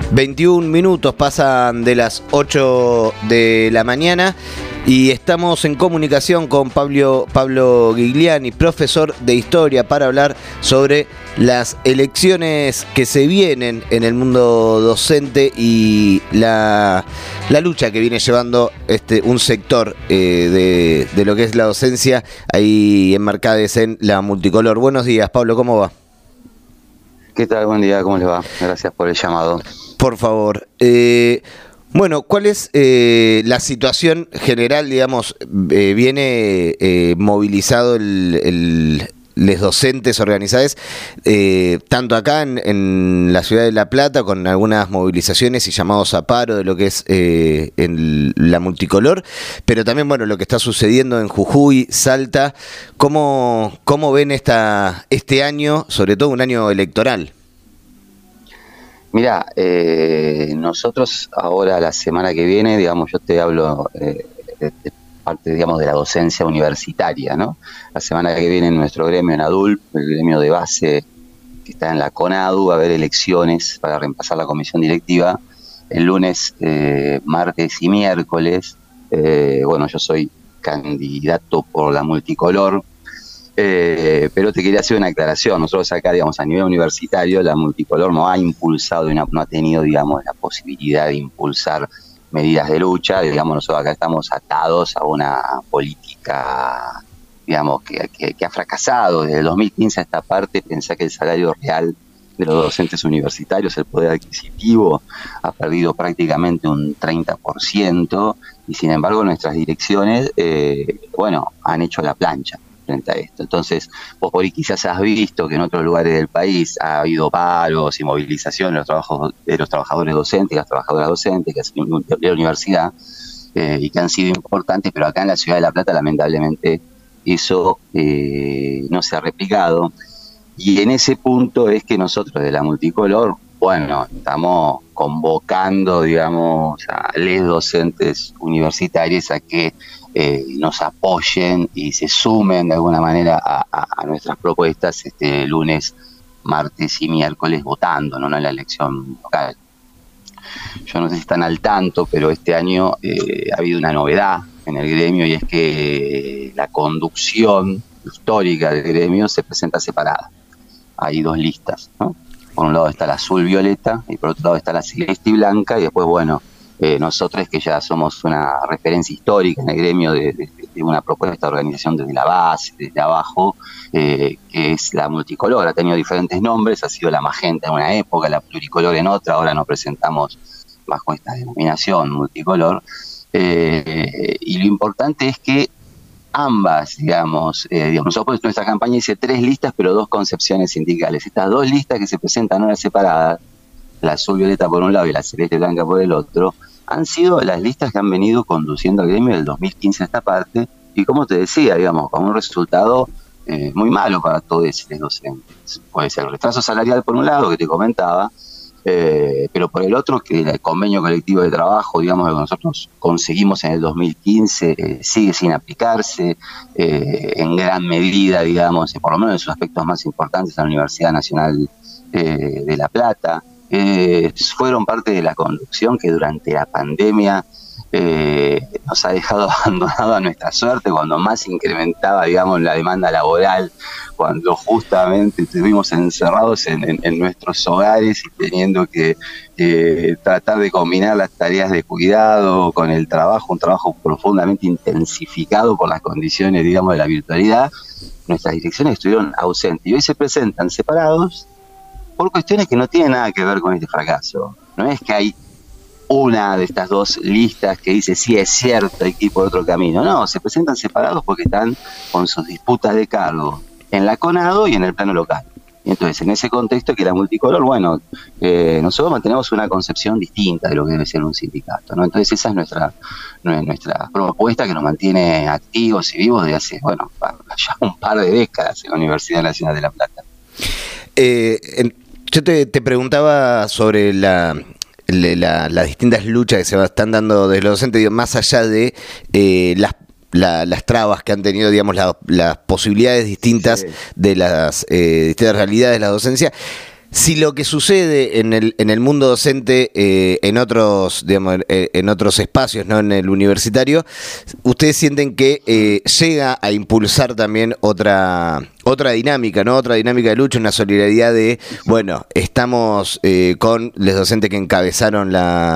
21 minutos pasan de las 8 de la mañana y estamos en comunicación con Pablo Gigliani, profesor de Historia, para hablar sobre las elecciones que se vienen en el mundo docente y la lucha que viene llevando un sector de lo que es la docencia ahí enmarcades en la multicolor. Buenos días, Pablo, ¿cómo va? ¿Qué tal? Buen día, ¿cómo les va? Gracias por el llamado. Por favor. Bueno, ¿cuál es la situación general, digamos? Viene movilizado los docentes organizados, tanto acá en la ciudad de La Plata, con algunas movilizaciones y llamados a paro de lo que es en la multicolor, pero también, bueno, lo que está sucediendo en Jujuy, Salta. ¿Cómo ven este año, sobre todo un año electoral? Mirá, nosotros ahora la semana que viene, digamos, yo te hablo de parte, digamos, de la docencia universitaria, ¿no? La semana que viene en nuestro gremio en ADULP, el gremio de base que está en la CONADU, va a haber elecciones para reemplazar la comisión directiva el lunes, martes y miércoles. Bueno, yo soy candidato por la multicolor. Pero te quería hacer una aclaración. Nosotros acá, digamos, a nivel universitario, la multicolor no ha impulsado y no ha tenido, digamos, la posibilidad de impulsar medidas de lucha. Digamos, nosotros acá estamos atados a una política, digamos, que ha fracasado. Desde el 2015 a esta parte, pensá que el salario real de los docentes universitarios, el poder adquisitivo, ha perdido prácticamente un 30%, y sin embargo nuestras direcciones, han hecho la plancha frente a esto. Entonces, vos por ahí quizás has visto que en otros lugares del país ha habido paros y movilizaciones de los trabajadores docentes y las trabajadoras docentes que hacen de la universidad, y que han sido importantes, pero acá en la ciudad de La Plata lamentablemente eso no se ha replicado, y en ese punto es que nosotros de la multicolor, bueno, estamos convocando, digamos, a les docentes universitarios a que nos apoyen y se sumen de alguna manera a nuestras propuestas lunes, martes y miércoles votando, ¿no? En la elección local. Yo no sé si están al tanto, pero este año ha habido una novedad en el gremio, y es que la conducción histórica del gremio se presenta separada. Hay dos listas, ¿no? Por un lado está la azul-violeta y por otro lado está la celeste y blanca, y después, bueno, nosotros que ya somos una referencia histórica en el gremio de una propuesta de organización desde la base, desde abajo, que es la multicolor. Ha tenido diferentes nombres, ha sido la magenta en una época, la pluricolor en otra, ahora nos presentamos bajo esta denominación multicolor, y lo importante es que ambas, digamos, nosotros nuestra campaña dice 3 listas, pero 2 concepciones sindicales. Estas 2 listas que se presentan ahora separadas, la azul-violeta por un lado y la celeste-blanca por el otro, han sido las listas que han venido conduciendo al gremio del 2015 a esta parte, y como te decía, digamos, con un resultado muy malo para todos los docentes. Puede ser el retraso salarial por un lado, que te comentaba, pero por el otro, que el convenio colectivo de trabajo, digamos, que nosotros conseguimos en el 2015, sigue sin aplicarse en gran medida, digamos, por lo menos en sus aspectos más importantes, en la Universidad Nacional de La Plata. Fueron parte de la conducción que durante la pandemia nos ha dejado abandonado a nuestra suerte, cuando más incrementaba, digamos, la demanda laboral, cuando justamente estuvimos encerrados en nuestros hogares y teniendo que tratar de combinar las tareas de cuidado con el trabajo, un trabajo profundamente intensificado por las condiciones, digamos, de la virtualidad. Nuestras direcciones estuvieron ausentes y hoy se presentan separados por cuestiones que no tienen nada que ver con este fracaso. No es que hay una de estas 2 listas que dice sí, es cierto, hay que ir por otro camino. No, se presentan separados porque están con sus disputas de cargo en la CONADO y en el plano local. Y entonces, en ese contexto que la multicolor, bueno, nosotros mantenemos una concepción distinta de lo que debe ser un sindicato, ¿no? Entonces esa es nuestra propuesta, que nos mantiene activos y vivos desde hace, bueno, ya un par de décadas en la Universidad Nacional de La Plata. Yo te preguntaba sobre las distintas luchas que se están dando desde los docentes, digo, más allá de las trabas que han tenido, digamos, las posibilidades distintas, sí, de las distintas realidades de la docencia. si lo que sucede en el mundo docente, en otros, digamos, en otros espacios, no en el universitario, ustedes sienten que llega a impulsar también otra dinámica, ¿no? Otra dinámica de lucha, una solidaridad de, bueno, estamos con los docentes que encabezaron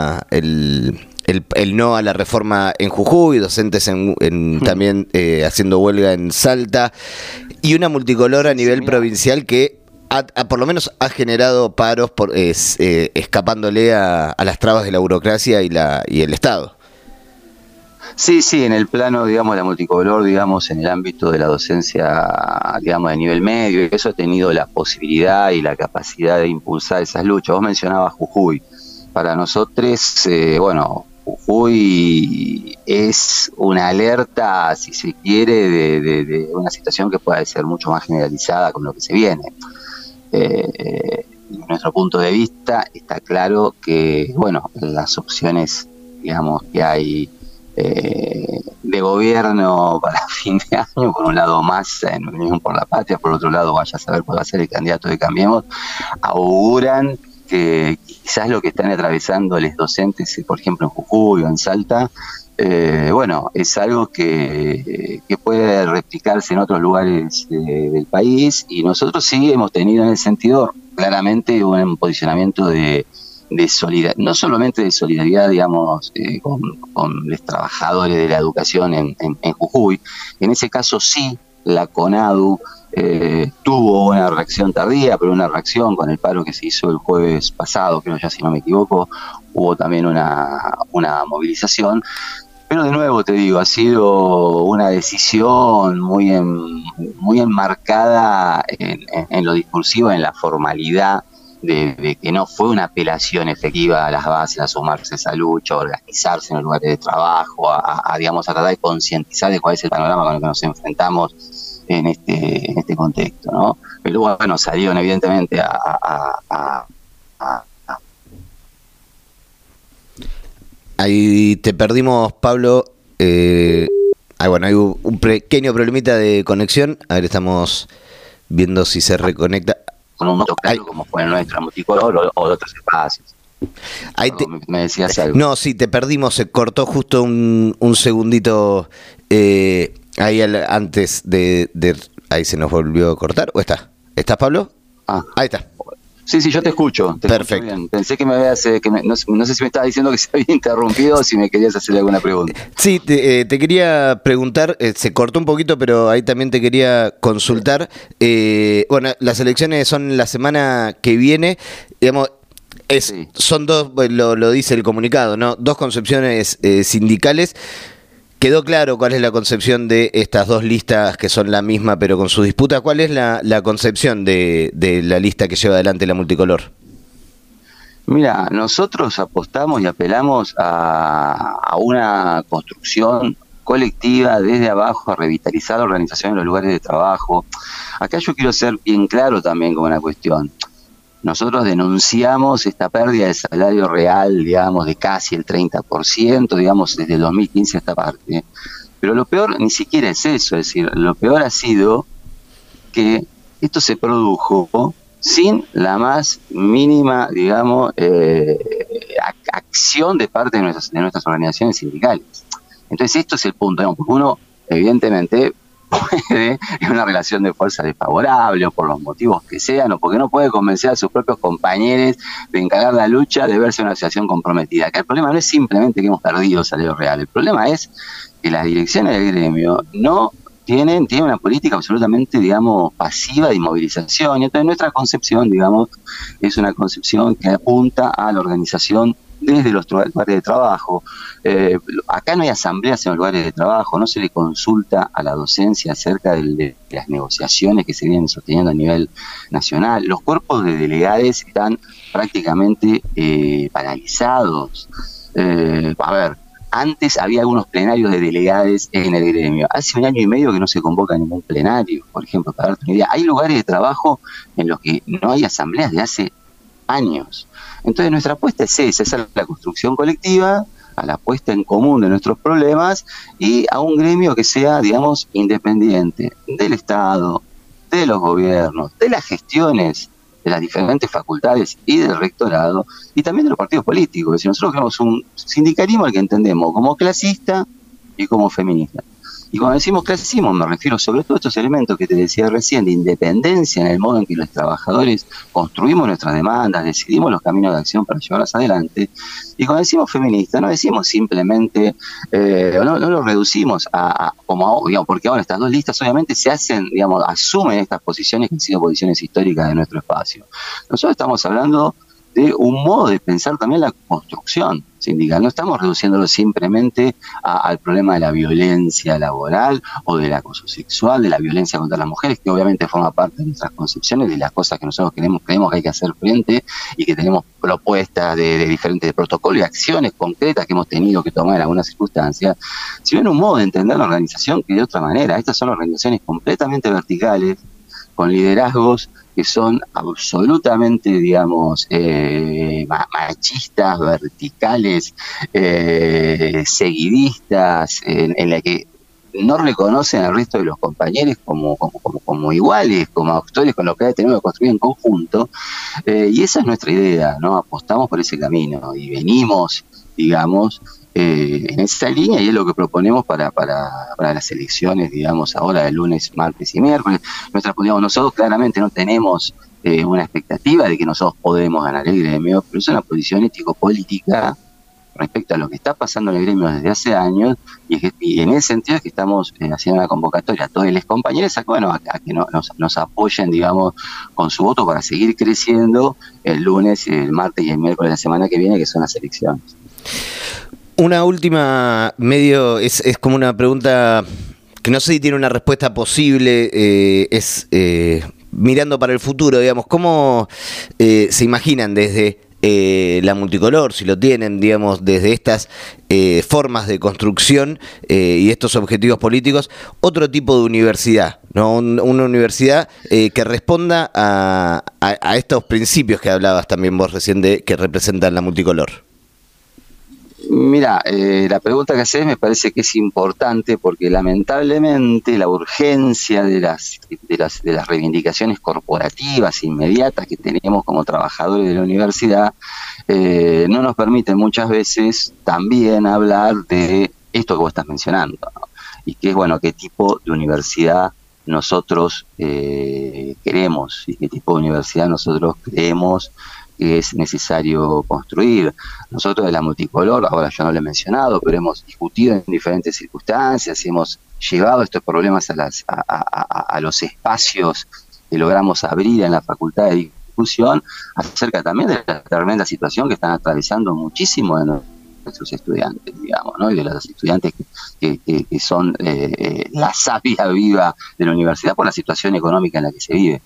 el no a la reforma en Jujuy, docentes también haciendo huelga en Salta, y una multicolor a nivel provincial que por lo menos ha generado paros escapándole a las trabas de la burocracia y el Estado. Sí, en el plano, digamos, la multicolor, digamos, en el ámbito de la docencia, digamos, de nivel medio, eso ha tenido la posibilidad y la capacidad de impulsar esas luchas. Vos mencionabas Jujuy. Para nosotros, bueno, Jujuy es una alerta, si se quiere, de una situación que pueda ser mucho más generalizada con lo que se viene. Desde nuestro punto de vista está claro que, bueno, las opciones, digamos, que hay de gobierno para fin de año, por un lado más en Unión por la Patria, por otro lado vaya a saber cuál va a ser el candidato de Cambiemos, auguran que quizás lo que están atravesando los docentes, por ejemplo en Jujuy o en Salta, bueno, es algo que puede replicarse en otros lugares del país, y nosotros sí hemos tenido en ese sentido claramente un posicionamiento de solidaridad, no solamente de solidaridad, digamos, con los trabajadores de la educación en Jujuy. En ese caso sí, la CONADU tuvo una reacción tardía, pero una reacción con el paro que se hizo el jueves pasado, creo ya, si no me equivoco, hubo también una movilización. Pero de nuevo te digo, ha sido una decisión muy enmarcada en lo discursivo, en la formalidad, de que no fue una apelación efectiva a las bases, a sumarse a esa lucha, a organizarse en los lugares de trabajo, digamos, a tratar de concientizar de cuál es el panorama con el que nos enfrentamos en este contexto, ¿no? Pero bueno, salieron evidentemente Ahí te perdimos, Pablo. Bueno, hay un pequeño problemita de conexión. A ver, estamos viendo si se reconecta. Con un modo claro como fue el nuestro, multicolor o de otros espacios. Ahí me decías algo. No, sí, te perdimos, se cortó justo un segundito ahí antes de... Ahí se nos volvió a cortar. ¿O está? ¿Estás, Pablo? Ahí está. Sí, yo te escucho. Perfecto. Bien. Pensé que no sé si me estabas diciendo que se había interrumpido o si me querías hacer alguna pregunta. Sí, te quería preguntar, se cortó un poquito, pero ahí también te quería consultar. Bueno, las elecciones son la semana que viene, digamos, sí. Son dos, lo dice el comunicado, ¿no? Dos concepciones sindicales. Quedó claro cuál es la concepción de estas dos listas que son la misma pero con sus disputas. ¿Cuál es la concepción de la lista que lleva adelante la multicolor? Mira, nosotros apostamos y apelamos a una construcción colectiva desde abajo, a revitalizar la organización en los lugares de trabajo. Acá yo quiero ser bien claro también con una cuestión. Nosotros denunciamos esta pérdida de salario real, digamos, de casi el 30%, digamos, desde el 2015 a esta parte. Pero lo peor ni siquiera es eso, es decir, lo peor ha sido que esto se produjo sin la más mínima, digamos, acción de parte de nuestras organizaciones sindicales. Entonces esto es el punto, ¿no? Porque uno, evidentemente, puede, en una relación de fuerza desfavorable o por los motivos que sean, o porque no puede convencer a sus propios compañeros de encarar la lucha, de verse en una situación comprometida. Que el problema no es simplemente que hemos perdido salario real, el problema es que las direcciones del gremio no tienen una política absolutamente, digamos, pasiva de inmovilización, y entonces nuestra concepción, digamos, es una concepción que apunta a la organización desde los lugares de trabajo. Acá no hay asambleas en los lugares de trabajo, no se le consulta a la docencia acerca de las negociaciones que se vienen sosteniendo a nivel nacional. Los cuerpos de delegados están prácticamente paralizados. A ver, antes había algunos plenarios de delegados en el gremio. Hace 1 año y medio que no se convoca ningún plenario, por ejemplo, para darte una idea. Hay lugares de trabajo en los que no hay asambleas de hace años. Entonces nuestra apuesta es esa, es a la construcción colectiva, a la puesta en común de nuestros problemas y a un gremio que sea, digamos, independiente del Estado, de los gobiernos, de las gestiones de las diferentes facultades y del rectorado, y también de los partidos políticos. Es decir, nosotros tenemos un sindicalismo al que entendemos como clasista y como feminista. Y cuando decimos clasismo me refiero sobre todo a estos elementos que te decía recién, de independencia en el modo en que los trabajadores construimos nuestras demandas, decidimos los caminos de acción para llevarlas adelante. Y cuando decimos feminista, no decimos simplemente, no lo reducimos como, digamos, porque ahora estas dos listas obviamente se hacen, digamos, asumen estas posiciones que han sido posiciones históricas de nuestro espacio. Nosotros estamos hablando de un modo de pensar también la construcción sindical. No estamos reduciéndolo simplemente al problema de la violencia laboral o del acoso sexual, de la violencia contra las mujeres, que obviamente forma parte de nuestras concepciones, de las cosas que nosotros creemos que hay que hacer frente y que tenemos propuestas de diferentes protocolos y acciones concretas que hemos tenido que tomar en algunas circunstancias, sino en un modo de entender la organización que de otra manera. Estas son organizaciones completamente verticales, con liderazgos que son absolutamente, digamos, machistas, verticales, seguidistas, en la que no reconocen al resto de los compañeros como iguales, como actores con los que tenemos que construir en conjunto, y esa es nuestra idea, ¿no? Apostamos por ese camino y venimos, digamos, en esa línea, y es lo que proponemos para las elecciones, digamos, ahora de lunes, martes y miércoles. Nosotros claramente no tenemos una expectativa de que nosotros podemos ganar el gremio, pero es una posición ético-política respecto a lo que está pasando en el gremio desde hace años, y en ese sentido es que estamos haciendo una convocatoria a todos los compañeros a que nos apoyen, digamos, con su voto para seguir creciendo el lunes, el martes y el miércoles de la semana que viene, que son las elecciones. Una última, es como una pregunta que no sé si tiene una respuesta posible, mirando para el futuro, digamos, ¿cómo se imaginan desde la multicolor, si lo tienen, digamos, desde estas formas de construcción y estos objetivos políticos, otro tipo de universidad, ¿no? Una universidad que responda a estos principios que hablabas también vos recién que representan la multicolor? Mira, la pregunta que haces me parece que es importante porque lamentablemente la urgencia de las reivindicaciones corporativas inmediatas que tenemos como trabajadores de la universidad no nos permite muchas veces también hablar de esto que vos estás mencionando, ¿no? Y que es, bueno, qué tipo de universidad nosotros queremos y qué tipo de universidad nosotros creemos que es necesario construir. Nosotros de la multicolor, ahora yo no lo he mencionado, pero hemos discutido en diferentes circunstancias, hemos llevado estos problemas a los espacios que logramos abrir en la Facultad de Discusión, acerca también de la tremenda situación que están atravesando muchísimo de nuestros estudiantes, digamos, ¿no? Y de los estudiantes que son la savia viva de la universidad por la situación económica en la que se vive.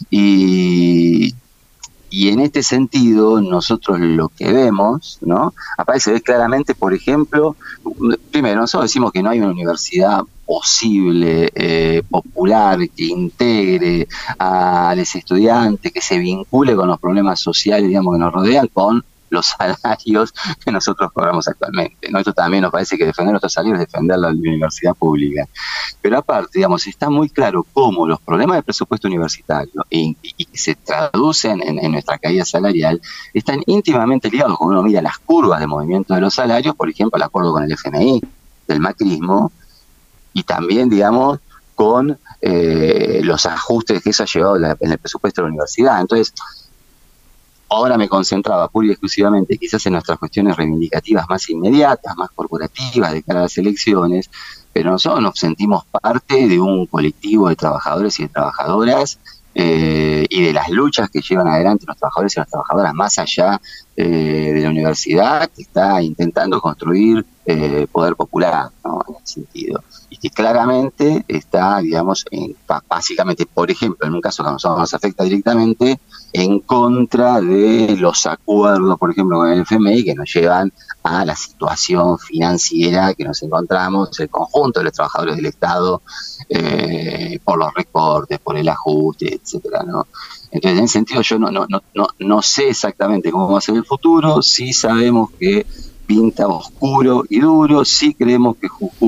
Y en este sentido, nosotros lo que vemos, ¿no? Se ve claramente, por ejemplo, primero, nosotros decimos que no hay una universidad posible, popular, que integre a los estudiantes, que se vincule con los problemas sociales, digamos, que nos rodean, con los salarios que nosotros cobramos actualmente, ¿no? Esto también nos parece que defender nuestros salarios es defender la universidad pública. Pero aparte, digamos, está muy claro cómo los problemas del presupuesto universitario y que se traducen en nuestra caída salarial están íntimamente ligados. Cuando uno mira las curvas de movimiento de los salarios, por ejemplo, el acuerdo con el FMI del macrismo, y también, digamos, con los ajustes que eso ha llevado en el presupuesto de la universidad. Entonces, ahora me concentraba pura y exclusivamente quizás en nuestras cuestiones reivindicativas más inmediatas, más corporativas de cara a las elecciones, pero nosotros nos sentimos parte de un colectivo de trabajadores y de trabajadoras y de las luchas que llevan adelante los trabajadores y las trabajadoras más allá de la universidad, que está intentando construir poder popular, ¿no? En ese sentido. Y que claramente está, digamos, básicamente, por ejemplo, en un caso que a nosotros nos afecta directamente, en contra de los acuerdos, por ejemplo, con el FMI, que nos llevan a la situación financiera que nos encontramos, el conjunto de los trabajadores del Estado, por los recortes, por el ajuste, etcétera, ¿no? Entonces, en ese sentido, yo no sé exactamente cómo va a ser el futuro, sí sabemos que pinta oscuro y duro, sí creemos que Jujuy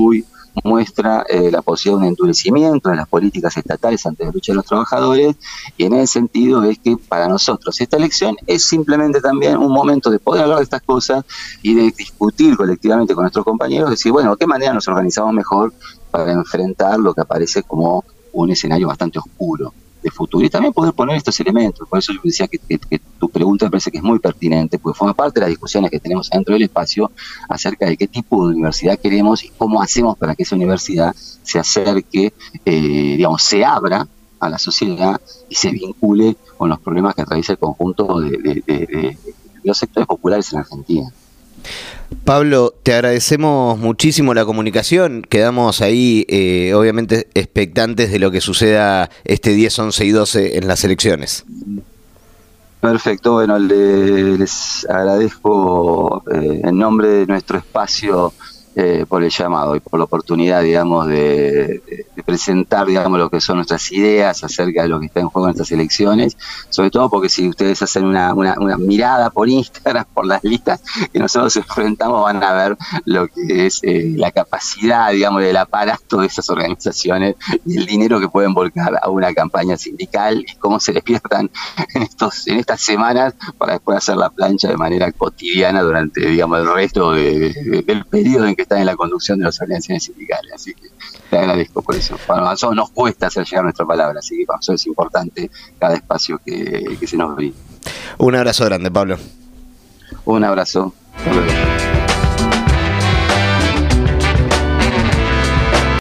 muestra la posibilidad de un endurecimiento de las políticas estatales ante la lucha de los trabajadores, y en ese sentido es que para nosotros esta elección es simplemente también un momento de poder hablar de estas cosas y de discutir colectivamente con nuestros compañeros, decir, bueno, ¿de qué manera nos organizamos mejor para enfrentar lo que aparece como un escenario bastante oscuro de futuro? Y también poder poner estos elementos. Por eso yo decía que tu pregunta me parece que es muy pertinente, porque forma parte de las discusiones que tenemos dentro del espacio acerca de qué tipo de universidad queremos y cómo hacemos para que esa universidad se acerque, se abra a la sociedad y se vincule con los problemas que atraviesa el conjunto de los sectores populares en Argentina. Pablo, te agradecemos muchísimo la comunicación. Quedamos ahí, obviamente, expectantes de lo que suceda este 10, 11 y 12 en las elecciones. Perfecto, bueno, les agradezco en nombre de nuestro espacio por el llamado y por la oportunidad, digamos, de presentar, digamos, lo que son nuestras ideas acerca de lo que está en juego en estas elecciones, sobre todo porque si ustedes hacen una mirada por Instagram, por las listas que nosotros enfrentamos, van a ver lo que es la capacidad, digamos, del aparato de esas organizaciones y el dinero que pueden volcar a una campaña sindical y cómo se despiertan en estas semanas para después hacer la plancha de manera cotidiana durante, digamos, el resto del periodo en que están en la conducción de las organizaciones sindicales. Así que te agradezco por eso. Para nosotros nos cuesta hacer llegar nuestra palabra, así que para nosotros es importante cada espacio que se nos brinda. Un abrazo grande, Pablo. Un abrazo. Hasta luego.